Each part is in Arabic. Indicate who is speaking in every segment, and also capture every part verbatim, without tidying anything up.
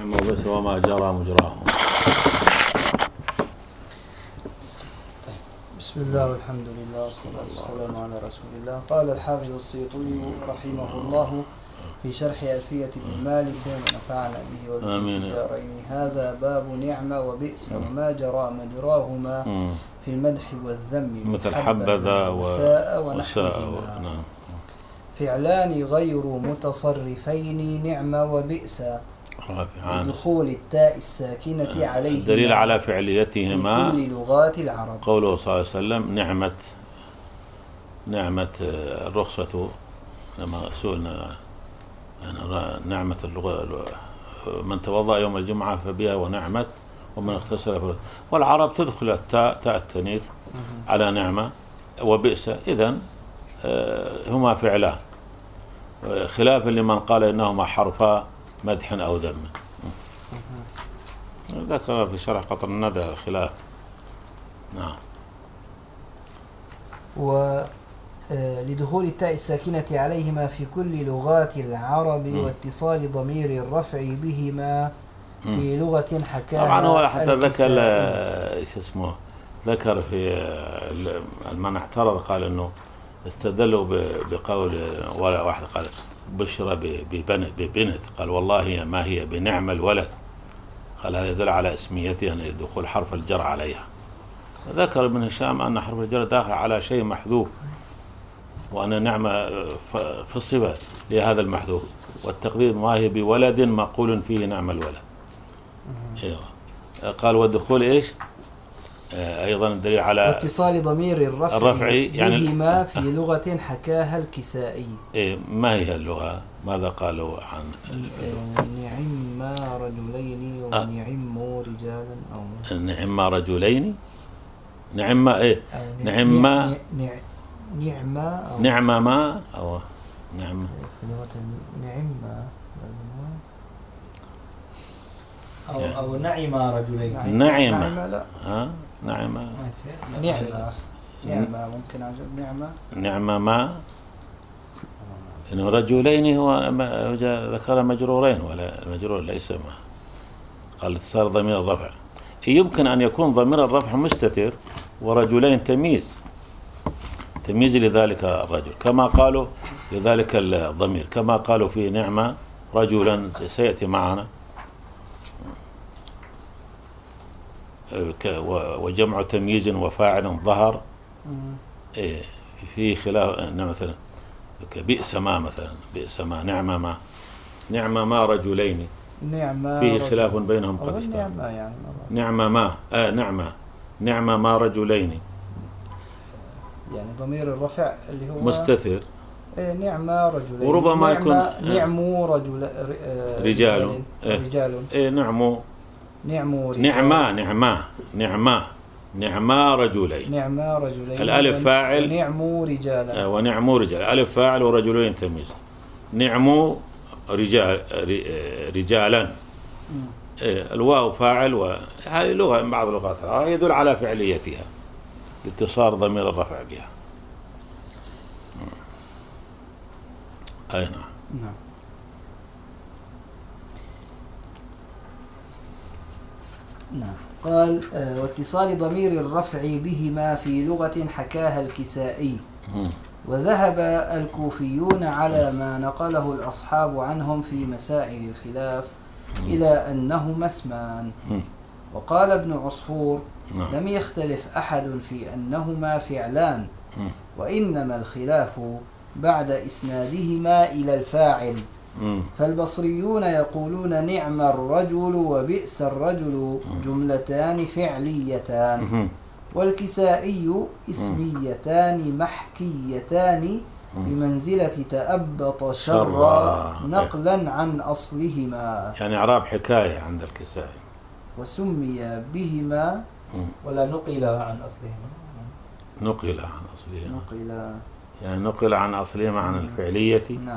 Speaker 1: نعم وبئس وما جرى مجراهم.
Speaker 2: بسم الله والحمد لله والصلاة والسلام على رسول الله. قال الحافظ السيوطي رحمه الله في شرح ألفية ابن مالك ونفعنا به وبه في الدارين: هذا باب نعمة وبئس وما جرى مجراهما في المدح والذم
Speaker 1: مثل حبذا
Speaker 2: وساء ونحوهما. فعلان غير متصرفين نعمة وبئس بدخول التاء الساكنة عليهما.
Speaker 1: الدليل على فعليتهما
Speaker 2: في كل لغات العرب
Speaker 1: قوله صلى الله عليه وسلم: نعمة نعمة الرخصة لما سئلنا نعمة اللغة من توضأ يوم الجمعة فبها ونعمة ومن اغتسل فبها. والعرب تدخل التاء تاء التانيث على نعمة وبئس، إذن هما فعلان، خلافا لمن قال إنهما حرفا مدح أو ذم. ذكر في شرح قطر الندى الخلاف. نعم.
Speaker 2: ولدخول التاء الساكنة عليهما في كل لغات العرب م. واتصال ضمير الرفع بهما م. في لغة حكاها.
Speaker 1: طبعا هو حتى ذكر ايش اسمه ذكر في من اعترض قال انه استدلوا بقول ولا واحد قال بشرى ببنت، قال والله ما هي بنعم الولد، قال هذا يدل على اسميتها ان دخول حرف الجر عليها. ذكر ابن هشام ان حرف الجر داخل على شيء محذوف، وان نعمه في الصفه لهذا المحذوف، والتقدير ما هي بولد مقول فيه نعم الولد. ايوه. قال والدخول ايش؟ ايضا الدليل على
Speaker 2: واتصال ضمير الرفع,
Speaker 1: الرفع يعني
Speaker 2: بهما في لغه حكاها الكسائي.
Speaker 1: ايه ما هي اللغه؟ ماذا قالوا عن
Speaker 2: نعم رجلين ونعم رجالا او
Speaker 1: نعم رجلين نعم ايه نعم ما
Speaker 2: نعم أو
Speaker 1: نعم ما او نعم
Speaker 2: نعم
Speaker 3: أو أو نعم رجلين
Speaker 1: نعم
Speaker 2: لا
Speaker 1: ها نعم
Speaker 2: نعم نعم ممكن عجب نعم
Speaker 1: نعم ما إنه رجلين هو ذكر مجرورين ولا المجرور ليس ما قال اتصال ضمير الرفع. يمكن أن يكون ضمير الرفع مستتر ورجلين تمييز تمييز لذلك الرجل، كما قالوا لذلك الضمير كما قالوا في نعمة رجلا سيأتي معنا، وجمع تمييز وفاعل ظهر في خلاف. مثلا بئس ما مثلا بئس ما نعم ما نعم ما رجلين
Speaker 2: نعم
Speaker 1: فيه خلاف بينهم قد استوى.
Speaker 2: يعني
Speaker 1: نعم ما آه نعم نعم ما رجلين
Speaker 2: يعني ضمير الرفع اللي هو
Speaker 1: مستتر.
Speaker 2: إيه نعم رجلين
Speaker 1: وربما
Speaker 2: نعم
Speaker 1: يكون
Speaker 2: نعم رجل
Speaker 1: رجال
Speaker 2: رجال
Speaker 1: إيه نعم
Speaker 2: نعم رجال
Speaker 1: نعما نعما نعما نعما رجلين
Speaker 2: نعما رجلين
Speaker 1: الألف فاعل
Speaker 2: نعم رجالا
Speaker 1: ونعم رجال الألف فاعل ورجلين تمييز. نعم رجال رجالا الواو فاعل، وهذه لغة من بعض اللغات يدل على فعليتها لاتصال ضمير الرفع بها. أي نعم.
Speaker 2: نعم. نعم. قال آه واتصال ضمير الرفع بهما في لغة حكاها الكسائي. وذهب الكوفيون على ما نقله الأصحاب عنهم في مسائل الخلاف إلى أنهما اسمان. وقال ابن عصفور لم يختلف أحد في أنهما فعلان، وإنما الخلاف بعد إسنادهما إلى الفاعل. فالبصريون يقولون نعم الرجل وبئس الرجل جملتان فعليتان، والكسائي اسميتان محكيتان بمنزلة تأبط شر نقلا عن أصلهما.
Speaker 1: يعني إعراب حكاية عند الكسائي.
Speaker 2: وسمي بهما
Speaker 3: ولا نقل عن أصلهما
Speaker 1: نقل عن أصلهما
Speaker 2: نقل
Speaker 1: يعني نقل عن أصلهما عن الفعلية.
Speaker 2: نعم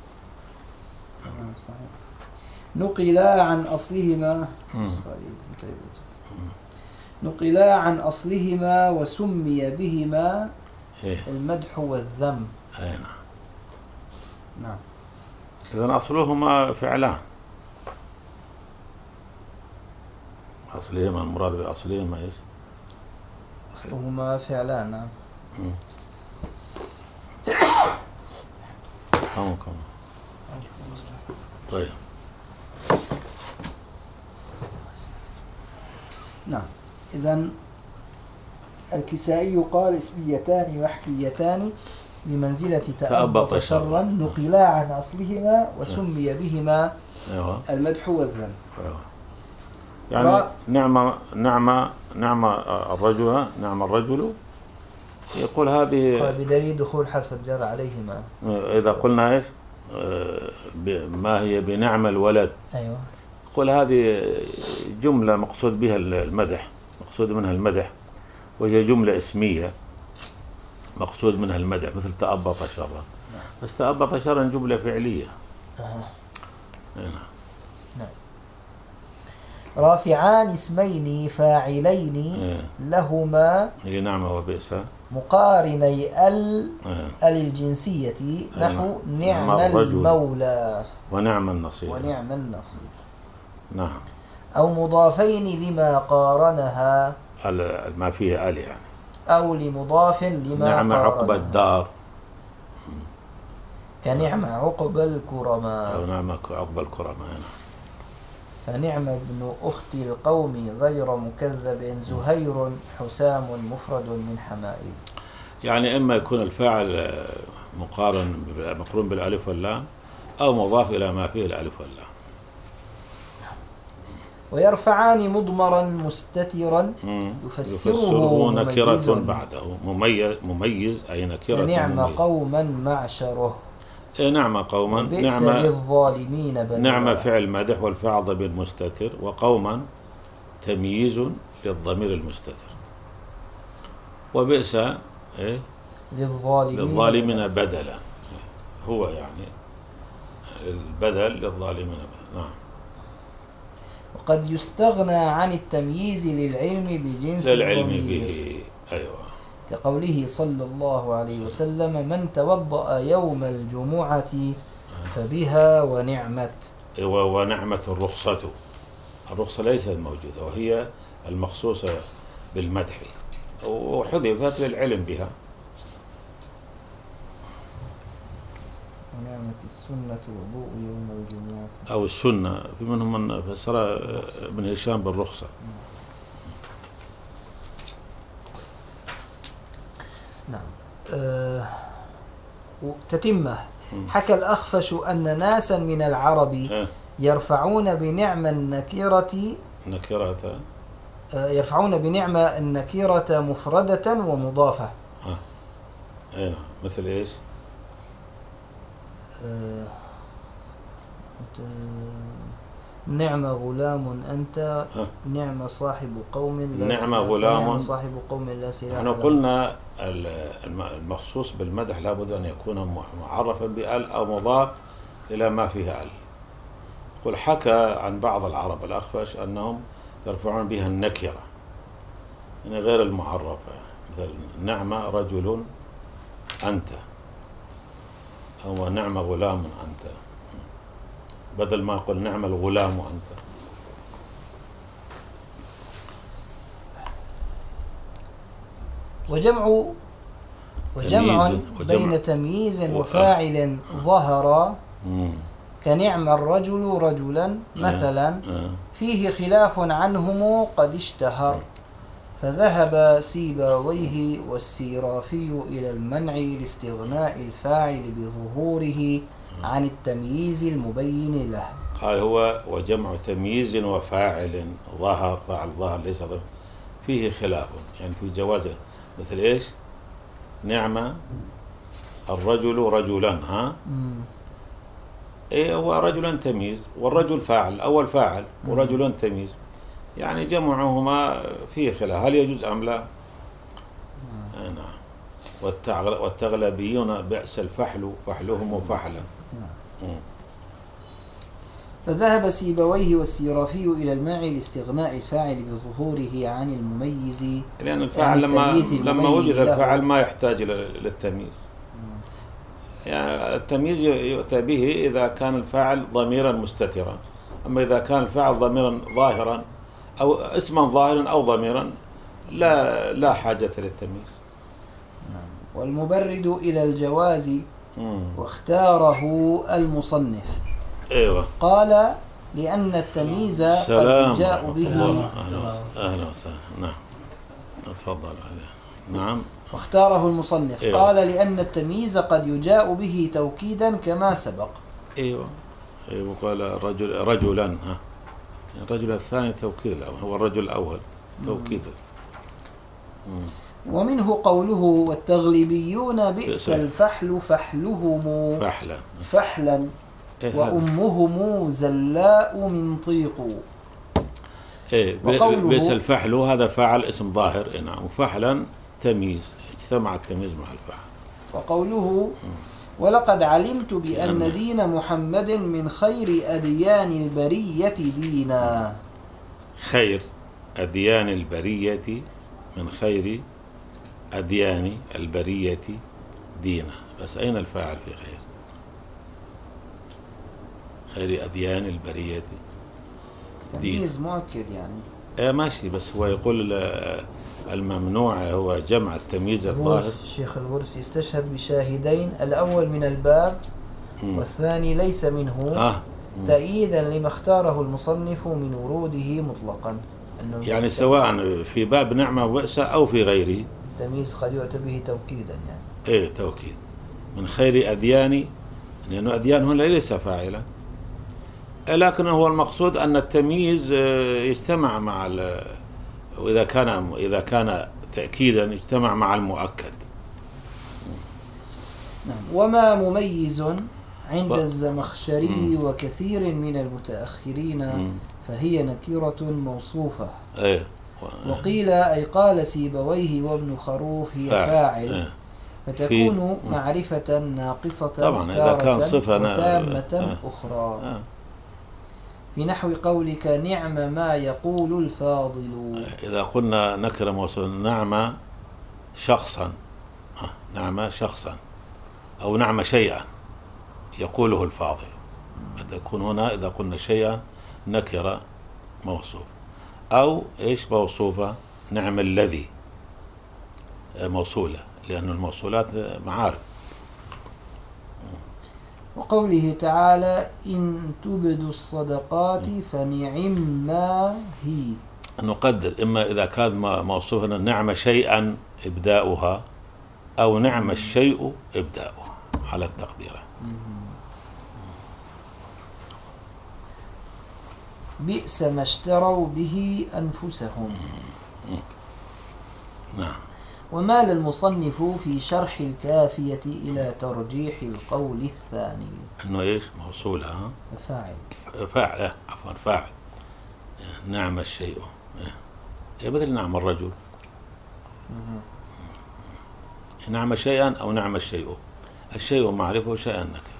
Speaker 2: صحيح. نقلا عن أصلهما نقلا عن أصلهما وسمي بهما المدح والذم.
Speaker 1: نعم.
Speaker 2: نعم.
Speaker 1: إذن أصلهما فعلان أصلهما المراد بأصلهما إيش؟
Speaker 2: أصلهما فعلان. نعم.
Speaker 1: حمكم. طيب.
Speaker 2: نعم. إذن الكسائي قال اسميتان وحكيتان بمنزلة تأبط شرا نقلا عن أصلهما وسمي بهما
Speaker 1: أيوة.
Speaker 2: المدح والذم.
Speaker 1: أيوة. يعني ر... نعم نعم نعم الرجل نعم الرجل يقول هذه
Speaker 2: قال بدليل دخول حرف الجر عليهما.
Speaker 1: إذا قلنا إيش ما هي بنعم الولد.
Speaker 2: أيوة.
Speaker 1: قل هذه جملة مقصود بها المدح، مقصود منها المدح، وهي جملة اسمية مقصود منها المدح، مثل تأبط شرا. بس تأبط شرا جملة فعلية.
Speaker 2: أه.
Speaker 1: نعم.
Speaker 2: نعم. رافعان اسمين فاعلين إيه. لهما
Speaker 1: هي نعمة وبئس
Speaker 2: مقارني ال إيه. ال الجنسية نحو نعم, نعم المولى
Speaker 1: ونعم النصير
Speaker 2: ونعم النصير.
Speaker 1: نعم.
Speaker 2: أو مضافين لما قارنها
Speaker 1: ما فيه ال يعني،
Speaker 2: أو لمضاف لما
Speaker 1: نعم
Speaker 2: قارنها
Speaker 1: عقب الدار
Speaker 2: كنعم عقب الكرماء
Speaker 1: أو نعم عقب الكرماء.
Speaker 2: فنعم ابن أخت القوم غير مكذب زهير حسام مفرد من حمائل.
Speaker 1: يعني إما يكون الفاعل مقارن مقرون بالألف واللام أو مضاف إلى ما فيه الألف واللام.
Speaker 2: ويرفعان مضمرا مستترا يفسره
Speaker 1: نكرة بعده مميز مميز أي نكرة.
Speaker 2: نعم قوما معشره.
Speaker 1: نعم قوما
Speaker 2: نعم للظالمين بدلا.
Speaker 1: نعم فعل مدح والفعل ضمير مستتر، وقوما تمييز للضمير المستتر، وبئس إيه؟
Speaker 2: للظالمين,
Speaker 1: للظالمين بدلا. هو يعني البدل للظالمين بدلا. نعم.
Speaker 2: وقد يستغنى عن التمييز للعلم بجنس
Speaker 1: للعلم به. أيوة.
Speaker 2: كقوله صلى الله عليه وسلم من توضأ يوم الجمعة فبها ونعمت.
Speaker 1: ونعمة الرخصة. الرخصة ليست موجودة وهي المخصوصة بالمدح وحذفت للعلم بها.
Speaker 2: ونعمة السنة وضوء يوم الجمعة
Speaker 1: أو السنة، في منهم من فسر ابن هشام بالرخصة.
Speaker 2: نعم. أه تتمة. حكى الأخفش أن ناسا من العرب يرفعون بنعم النكرة
Speaker 1: نكرة
Speaker 2: أه يرفعون بنعم النكرة مفردة ومضافة.
Speaker 1: ها أين مثل إيش؟
Speaker 2: أه نعم غلام أنت ها. نعم صاحب قوم لا
Speaker 1: نعم غلام
Speaker 2: نعم صاحب قوم لا سلاح.
Speaker 1: نحن قلنا المخصوص بالمدح لابد أن يكون معرفا بأل أو مضاف إلى ما فيها أل. قل حكى عن بعض العرب الأخفش أنهم يرفعون بها النكرة يعني غير المعرفة، مثل نعم رجل أنت أو نعم غلام أنت، بدل ما قل نعم الغلام أنت.
Speaker 2: وجمع وجمع بين تمييز وفاعل ظهر كنعم الرجل رجلا مثلا فيه خلاف عنهم قد اشتهر، فذهب سيبويه والسيرافي إلى المنع لاستغناء الفاعل بظهوره عن التمييز المبين له.
Speaker 1: قال هو وجمع تمييز وفاعل ظهر، فاعل ظهر ليس ظهر، فيه خلاف يعني في جوازه، مثل إيش؟ نعم الرجل رجلا ها إيه هو رجلا تمييز والرجل فاعل، الأول فاعل ورجلا تمييز، يعني جمعهما فيه خلاف هل يجوز أم لا؟ نعم. والتغلبيون بئس الفحل فحلهم فحلا.
Speaker 2: فذهب سيبويه والسيرافي إلى الماع لاستغناء الفاعل بظهوره عن المميز،
Speaker 1: لأن الفاعل لما لما وجد الفاعل ما يحتاج للتمييز. يعني التمييز يؤتى به إذا كان الفاعل ضميرا مستترا، أما إذا كان الفاعل ضميرا ظاهرا أو اسما ظاهرا أو ضميرا لا لا حاجة للتمييز.
Speaker 2: والمبرد إلى الجواز واختاره المصنف.
Speaker 1: أيوة.
Speaker 2: قال لأن التمييز قد جاء به.
Speaker 1: أهلا وسهلا. نعم تفضل. نعم.
Speaker 2: واختاره المصنف. أيوة. قال لأن التمييز قد يجاء به توكيدا كما سبق.
Speaker 1: أيوة. أيوة. قال رجل رجلا ها الرجل الثاني توكيد، هو الرجل الأول توكيد.
Speaker 2: ومنه قوله والتغلبيون بئس الفحل فحلهم
Speaker 1: فحلا
Speaker 2: فحلا إيه وأمهم زلاء من طيق.
Speaker 1: إيه بئس الفحل هذا فاعل اسم ظاهر. نعم. وفحلا تمييز، اجتمع التمييز مع الفحل.
Speaker 2: وقوله ولقد علمت بأن دين محمد من خير أديان البرية دينا.
Speaker 1: خير أديان البرية من خير أديان البرية دينا. بس أين الفاعل في خير؟ خير أديان البرية
Speaker 2: تمييز مؤكد يعني.
Speaker 1: إيه ماشي، بس هو يقول الممنوع هو جمع التمييز الظاهر.
Speaker 2: الشيخ الورسي استشهد بشاهدين، الأول من الباب م. والثاني ليس منه آه. تأييدا لما اختاره المصنف من وروده مطلقا.
Speaker 1: يعني سواء في باب نعمة وبئس أو في غيره
Speaker 2: التمييز قد يؤتى به توكيدا يعني.
Speaker 1: إيه توكيد من خير أديان، لأنه أديان هنا ليس فاعلا، لكن هو المقصود أن التمييز يجتمع مع، وإذا كان إذا كان تأكيدا يجتمع مع المؤكد.
Speaker 2: نعم. وما مميز عند الزمخشري وكثير من المتأخرين فهي نكرة موصوفة.
Speaker 1: أيه.
Speaker 2: وقيل أي قال سيبويه وابن خروف هي فاعل. أيه. فتكون معرفة ناقصة
Speaker 1: طبعا إذا كان صفة
Speaker 2: وتامة أه. أخرى أه. في نحو قولك نعم ما يقول الفاضل.
Speaker 1: إذا قلنا نكرة موصولة نعم شخصا، نعم شخصا أو نعم شيئا يقوله الفاضل، تكون هنا إذا قلنا شيئا نكرة موصوف. أو إيش موصوفة؟ نعم الذي موصولة، لأن الموصولات معارف.
Speaker 2: وقوله تعالى إن تبدوا الصدقات فنعم ما هي.
Speaker 1: نقدر إما إذا كان موصوفا نعم شيئا إبداؤها أو نعم الشيء إبداؤها على التقدير.
Speaker 2: بئس ما اشتروا به أنفسهم.
Speaker 1: نعم.
Speaker 2: ومال المصنف في شرح الكافية إلى ترجيح القول الثاني.
Speaker 1: أنه إيش موصولة ها؟
Speaker 2: فاعل.
Speaker 1: فاعل عفوا فاعل. نعم الشيء إيه مثل نعم الرجل. نعم شيئا أو نعم الشيء. الشيء معرفه شيئا نكره.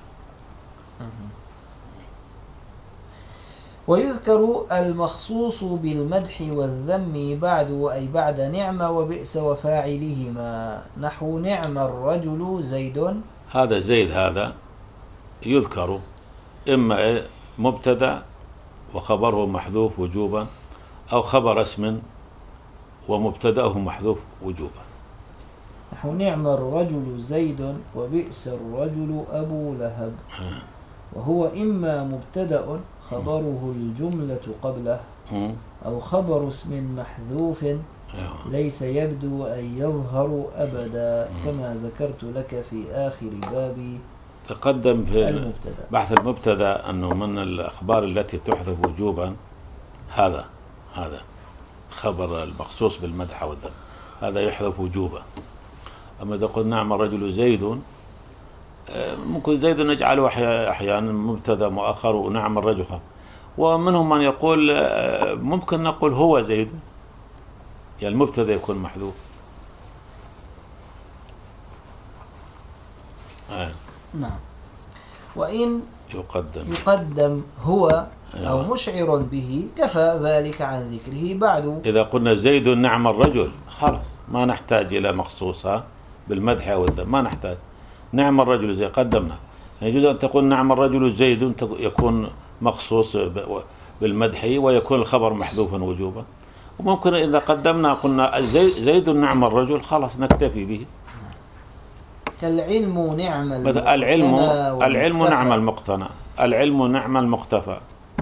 Speaker 2: ويذكر المخصوص بالمدح والذم بعد أي بعد نعمة وبئس وفاعلهما، نحو نعم الرجل زيد.
Speaker 1: هذا زيد هذا يذكر إما مبتدأ وخبره محذوف وجوبا، أو خبر اسم ومبتدأه محذوف وجوبا.
Speaker 2: نحو نعم الرجل زيد وبئس الرجل أبو لهب. وهو إما مبتدأ خبره الجملة قبله أو خبر اسم محذوف ليس يبدو أن يظهر أبدا، كما ذكرت لك في آخر باب
Speaker 1: تقدم في
Speaker 2: المبتدأ.
Speaker 1: بحث المبتدأ أنه من الأخبار التي تحذف وجوبا هذا هذا خبر المخصوص بالمدح والذم، هذا يحذف وجوبا. أما إذا قلنا نعم الرجل زيد، ممكن زيد نجعله أحيانا مبتدأ مؤخر ونعم الرجل خبر. ومنهم من يقول ممكن نقول هو زيد، يعني المبتدأ يكون محذوف. آه.
Speaker 2: نعم. وإن
Speaker 1: يقدم
Speaker 2: يقدم هو أو مشعر به كفى ذلك عن ذكره بعد.
Speaker 1: إذا قلنا زيد نعم الرجل خلاص ما نحتاج إلى مخصوصة بالمدح أو الذم، ما نحتاج. نعم الرجل زي قدمنا، يجوز أن تقول نعم الرجل زيد يكون مخصوص بالمدح ويكون الخبر محذوفا وجوبا. وممكن إذا قدمنا قلنا زيد نعم الرجل خلاص نكتفي به.
Speaker 2: كالعلم نعم
Speaker 1: العلم العلم نعم المقتنى، العلم نعم المقتفى.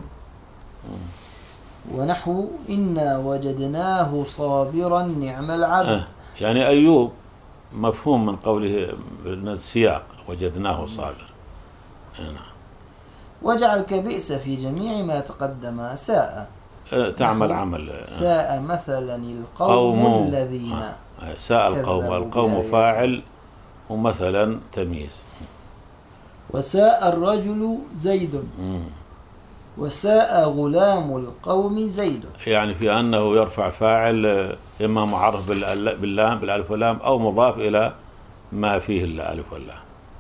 Speaker 2: ونحو إنا وجدناه صابرا نعم العبد.
Speaker 1: أه يعني أيوب مفهوم من قوله من السياق وجدناه صابر. نعم.
Speaker 2: وجعل كبئس في جميع ما تقدم ساء
Speaker 1: تعمل عمل
Speaker 2: ساء مثلا القوم الذين
Speaker 1: ساء القوم، القوم فاعل ومثلا تمييز.
Speaker 2: وساء الرجل زيد وساء غلام القوم زيد،
Speaker 1: يعني في أنه يرفع فاعل إما معرف باللام بالألف واللام أو مضاف إلى ما فيه الألف واللام.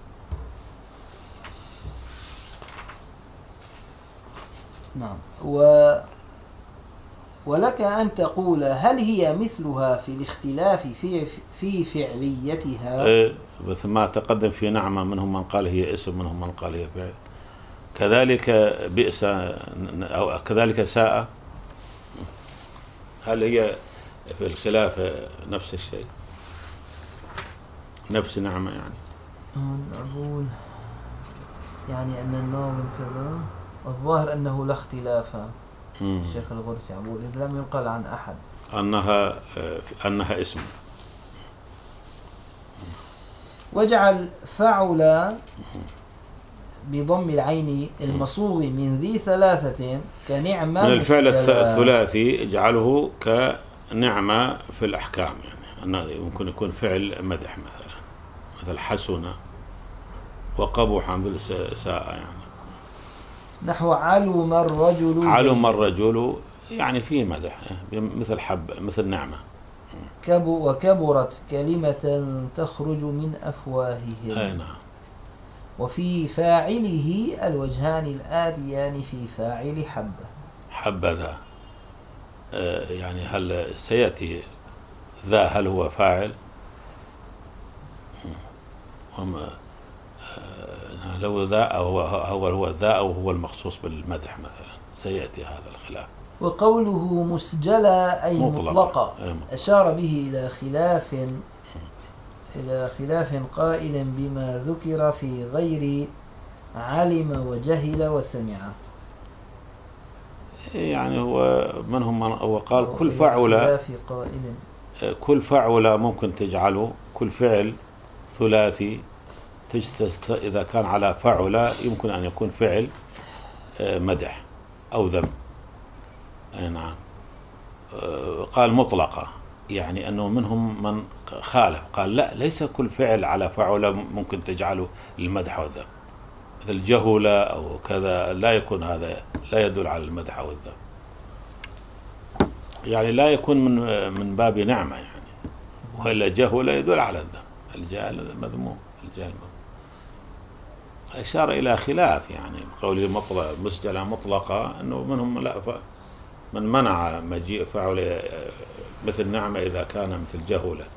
Speaker 2: نعم. و ولك أن تقول هل هي مثلها في الاختلاف في في فعليتها؟
Speaker 1: إيه مثل ما تقدم في نعمة، منهم من قال هي اسم منهم من قال هي فعل. كذلك بئس أو كذلك ساء، هل هي في الخلاف نفس الشيء نفس نعمة؟ يعني
Speaker 2: أقول يعني أن الناظم كذا، الظاهر أنه لا اختلاف. الشيخ الغرسي يقول إذا لم ينقل عن أحد
Speaker 1: أنها أنها اسم.
Speaker 2: وجعل فعل بضم العين المصوغ من ذي ثلاثة كنعمة
Speaker 1: من الفعل الثلاثي اجعله كنعمة في الأحكام، يعني أنه يمكن يكون فعل مدح مثلا مثل حسن وقبح مثل ساء. يعني
Speaker 2: نحو علم الرجل
Speaker 1: علم الرجل يعني فيه مدح مثل حب مثل نعمة.
Speaker 2: كبو وكبرت كلمة تخرج من أفواههم.
Speaker 1: أي نعم.
Speaker 2: وفي فاعله الوجهان الآتيان في فاعل حبة.
Speaker 1: حبذا آه يعني هل سيأتي ذا هل هو فاعل؟ وما آه لو ذا أو هو هو ذا أو هو المخصوص بالمدح مثلا سيأتي هذا الخلاف.
Speaker 2: وقوله مسجلا أي
Speaker 1: مطلقة,
Speaker 2: مطلقة
Speaker 1: مطلق.
Speaker 2: أشار به إلى خلاف إلى خلاف قائل بما ذكر في غير علم وجهل وسمع.
Speaker 1: يعني هو منهم من هو قال كل فعل كل فعل ممكن تجعله كل فعل ثلاثي إذا كان على فعل يمكن أن يكون فعل مدح أو ذم. نعم. قال مطلقة يعني أنه منهم من خالف قال لا ليس كل فعل على فعل ممكن تجعله للمدح والذم، مثل جهل أو كذا لا يكون هذا لا يدل على المدح أو الذم، يعني لا يكون من من باب نعمة يعني، وإلا جهل يدل على الذم، الجهل مذموم الجهل مذموم. أشار إلى خلاف يعني قوله مطلق مسجلة مطلقة أنه منهم لا من منع مجيء فعل مثل نعمة إذا كان مثل جهولة.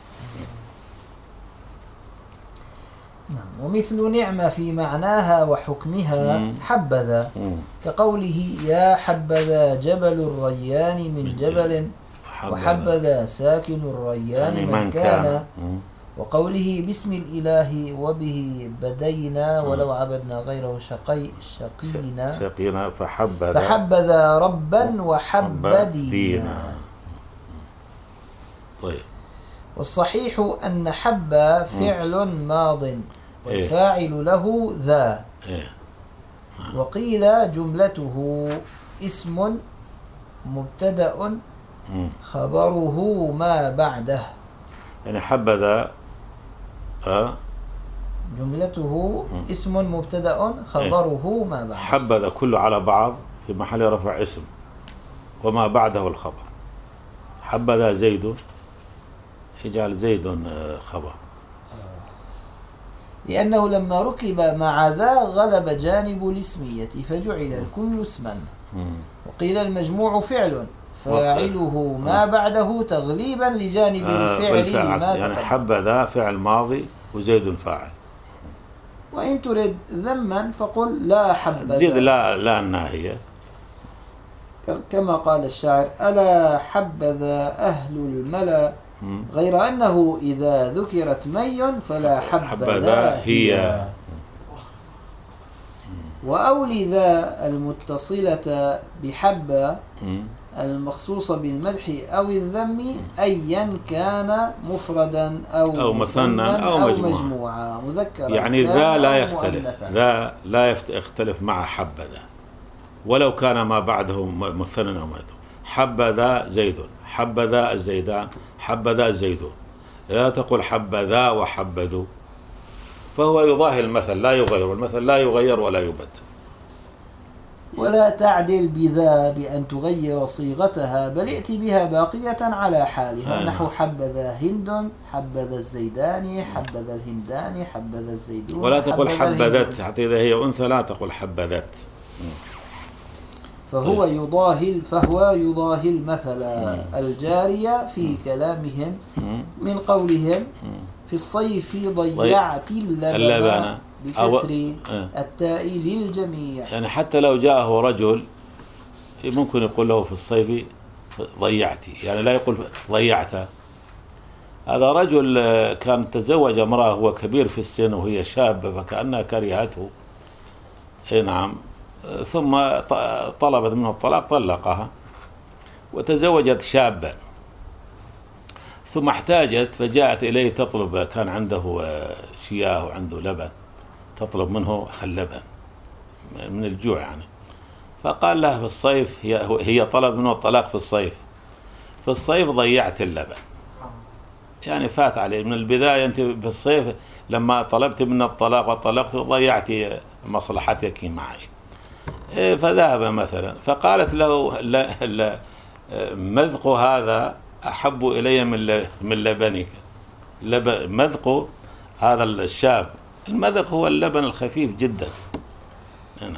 Speaker 2: نعم. ومثل نعمة في معناها وحكمها مم. حبذا مم. كقوله يا حبذا جبل الريان من جبل حبذا. وحبذا ساكن الريان يعني من, من كان, كان. وقوله باسم الإله وبه بدينا ولو عبدنا غيره شقي شقينا
Speaker 1: شقينا فحبذا
Speaker 2: فحبذا ربا وحب دينا.
Speaker 1: طيب.
Speaker 2: والصحيح أن حب فعل ماض والفاعل له ذا. وقيل جملته اسم مبتدأ خبره ما بعده.
Speaker 1: يعني حبذا أه
Speaker 2: جملته اسم مبتدأ خبره ما بعده.
Speaker 1: حبذا كله على بعض في محل رفع اسم وما بعده الخبر. حبذا زيد يجعل زيد خبر
Speaker 2: لأنه لما ركب مع ذا غلب جانب الاسمية فجعل الكل اسما. وقيل المجموع فعل فاعله ما بعده تغليبا لجانب الفعل لما
Speaker 1: يعني حبذا فعل ماضي وزيد فاعل.
Speaker 2: وإن تريد ذما فقل لا حبذا
Speaker 1: زيد لا لا الناهية
Speaker 2: كما قال الشاعر: ألا حبذا أهل الملا، غير أنه إذا ذكرت مي فلا حبذا هي. وأولي ذا المتصلة بحبة المخصوصة بالمدح أو الذم أيا كان مفردا أو,
Speaker 1: أو مثنى أو,
Speaker 2: أو
Speaker 1: مجموعة,
Speaker 2: مجموعة مذكرا،
Speaker 1: يعني ذا لا يختلف، ذا لا يختلف مع حبذا ولو كان ما بعده مثنى أو مجموعة. حبذا زيد، حبذا الزيدان، حبذا الزيدون. لا تقول حبذا وحبذوا، فهو يضاهي المثل لا يغير، والمثل لا يغير ولا يبدل.
Speaker 2: ولا تعدل بذا بأن تغير صيغتها، بل ائت بها باقية على حالها. آه. نحو حبذا هند، حبذا الزيدان، حبذا الهندان، حبذا الزيدون.
Speaker 1: ولا تقول حبذت، حتى إذا هي أنثى لا تقول حبذت.
Speaker 2: فهو يضاهي فهو يضاهي المثل الجارية في كلامهم من قولهم: في الصيف ضيعت اللبن بكسر التاء للجميع.
Speaker 1: يعني حتى لو جاءه رجل ممكن يقول له في الصيف ضيعتي، يعني لا يقول ضيعت. هذا رجل كان تزوج امرأة هو كبير في السن وهي شابة فكأنها كرهته، نعم، ثم طلبت منه الطلاق طلقها وتزوجت شابا، ثم احتاجت فجاءت إليه تطلب، كان عنده شياه وعنده لبن، تطلب منه اللبن من الجوع يعني. فقال لها في الصيف، هي, هي طلب منه الطلاق في الصيف، في الصيف ضيعت اللبن، يعني فات عليه من البداية. أنت في الصيف لما طلبت من الطلاق وطلقت ضيعتي مصلحتك معي. فذهب مثلا فقالت له: لا لا مذق هذا أحب إلي من من لبنك. لبن مذق هذا الشاب، المذق هو اللبن الخفيف جدا. نعم.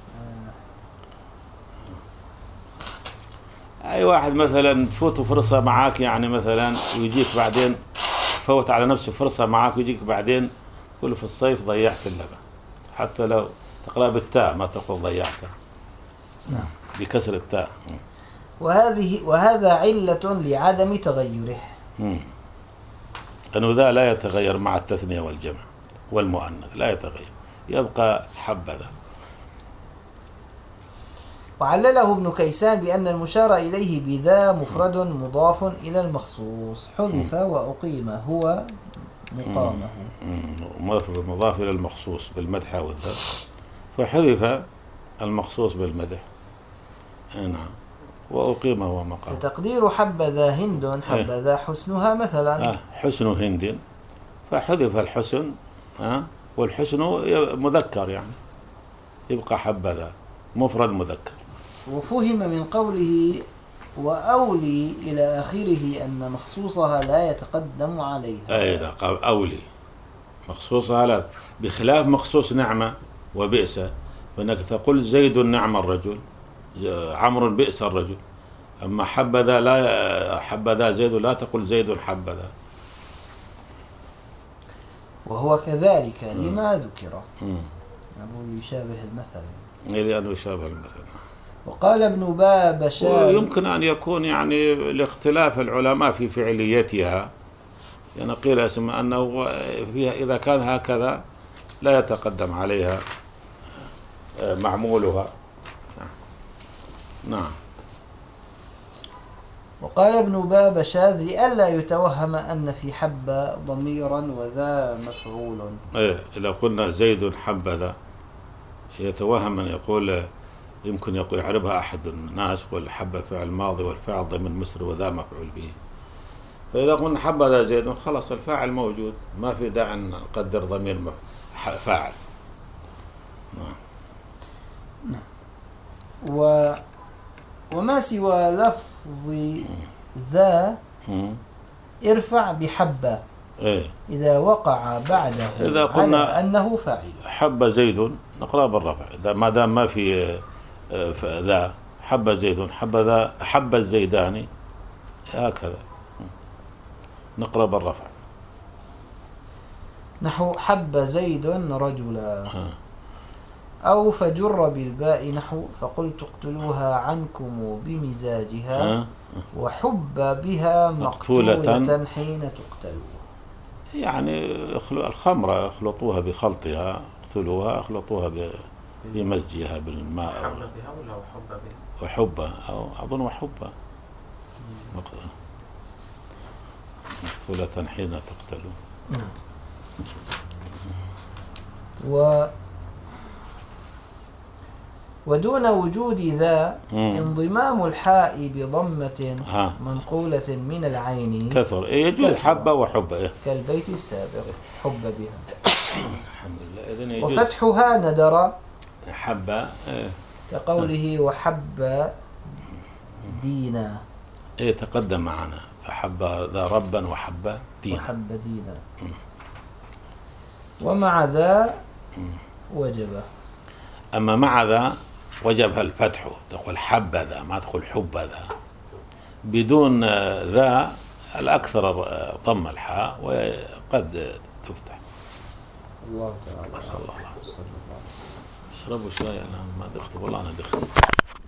Speaker 1: أي واحد مثلا تفوت فرصة معاك، يعني مثلا ويجيك بعدين فوت على نفسه فرصة معاك ويجيك بعدين تقول في الصيف ضيعت اللبن، حتى لو تقرأ بالتاء ما تقول ضيعته.
Speaker 2: نعم.
Speaker 1: بكسر التاء.
Speaker 2: وهذه وهذا علة لعدم تغيره.
Speaker 1: امم أنه ذا لا يتغير مع التثنية والجمع والمؤنث، لا يتغير، يبقى حبذا.
Speaker 2: وعلله ابن كيسان بأن المشار إليه بذا مفرد مضاف إلى المخصوص، حذف وأقيم هو مقامه.
Speaker 1: مضاف إلى المخصوص بالمدح والذم، فحذف المخصوص بالمدح، نعم، وأقيم هو مقامه.
Speaker 2: تقدير حبذا هند حبذا حسنها مثلا.
Speaker 1: آه حسن هند، فحذف الحسن، آه والحسن مذكر يعني يبقى حبذا مفرد مذكر.
Speaker 2: وفهم من قوله وأولي إلى آخره أن مخصوصها لا يتقدم عليها.
Speaker 1: أي قال أولي مخصوصها لا، بخلاف مخصوص نعمة وبئس، فإنك تقول زيد نعم الرجل، عمرو بئس الرجل. أما حبذا لا، حبذا زيد لا تقول زيد حبذا.
Speaker 2: وهو كذلك لما ذكر، نقول يشابه المثل،
Speaker 1: لأنه يشابه المثل.
Speaker 2: وقال ابن بابشار
Speaker 1: يمكن أن يكون يعني لاختلاف العلماء في فعليتها، يعني قيل اسمه أنه فيها إذا كان هكذا لا يتقدم عليها معمولها. نعم.
Speaker 2: وقال ابن باب شاذ لئلا يتوهم أن في حبة ضميرا وذا مفعول.
Speaker 1: إيه لو قلنا زيد حبذا يتوهم أن يقول، يمكن يقول يعربها أحد الناس يقول حبة فعل ماضي والفعل ضمن مصر وذا مفعول به. فإذا قلنا حبذا زيد خلاص الفاعل موجود، ما في داعي نقدر ضمير فاعل.
Speaker 2: نعم. و وما سوى لفظ ذا ارفع بحبة
Speaker 1: إيه؟
Speaker 2: إذا وقع بعده
Speaker 1: إذا قلنا
Speaker 2: على أنه فاعل.
Speaker 1: حب زيد نقرأ بالرفع، إذا ما دام ما في ذا، حب زيد، حب ذا، حب الزيداني، هكذا نقرأ بالرفع.
Speaker 2: نحو حب زيد رجلا. أو فجر بالباء نحو فقلت اقتلوها عنكم بمزاجها
Speaker 1: آه.
Speaker 2: وحب بها
Speaker 1: مقتولة.
Speaker 2: مقتولة حين تقتل.
Speaker 1: يعني الخمرة اخلطوها بخلطها، اقتلوها اخلطوها بمزجها بالماء.
Speaker 4: حب بها ولا وحب بها؟
Speaker 1: وحبة أو أظن وحبة مقتولة حين تقتل.
Speaker 2: نعم. و ودون وجود ذا
Speaker 1: مم.
Speaker 2: انضمام الحاء بضمة
Speaker 1: ها.
Speaker 2: منقولة من العين
Speaker 1: كثر إيه يجوز
Speaker 2: كثر.
Speaker 1: حبة وحبة إيه.
Speaker 2: كالبيت السابق حب بها.
Speaker 1: الحمد لله. إذن يجوز
Speaker 2: وفتحها ندر
Speaker 1: حبة إيه.
Speaker 2: كقوله وحب دينا
Speaker 1: إيه تقدم معنا فحب ذا ربا وحب دين.
Speaker 2: وحب دينا. ومع ذا وجب.
Speaker 1: أما مع ذا وجب الفتح، تقول حبذا ما تقول حبذا. بدون ذا الأكثر ضم الحاء وقد تفتح.
Speaker 2: الله تعالى.
Speaker 1: ما شاء الله. اشربوا شوية، أنا ما دخت والله أنا دخت.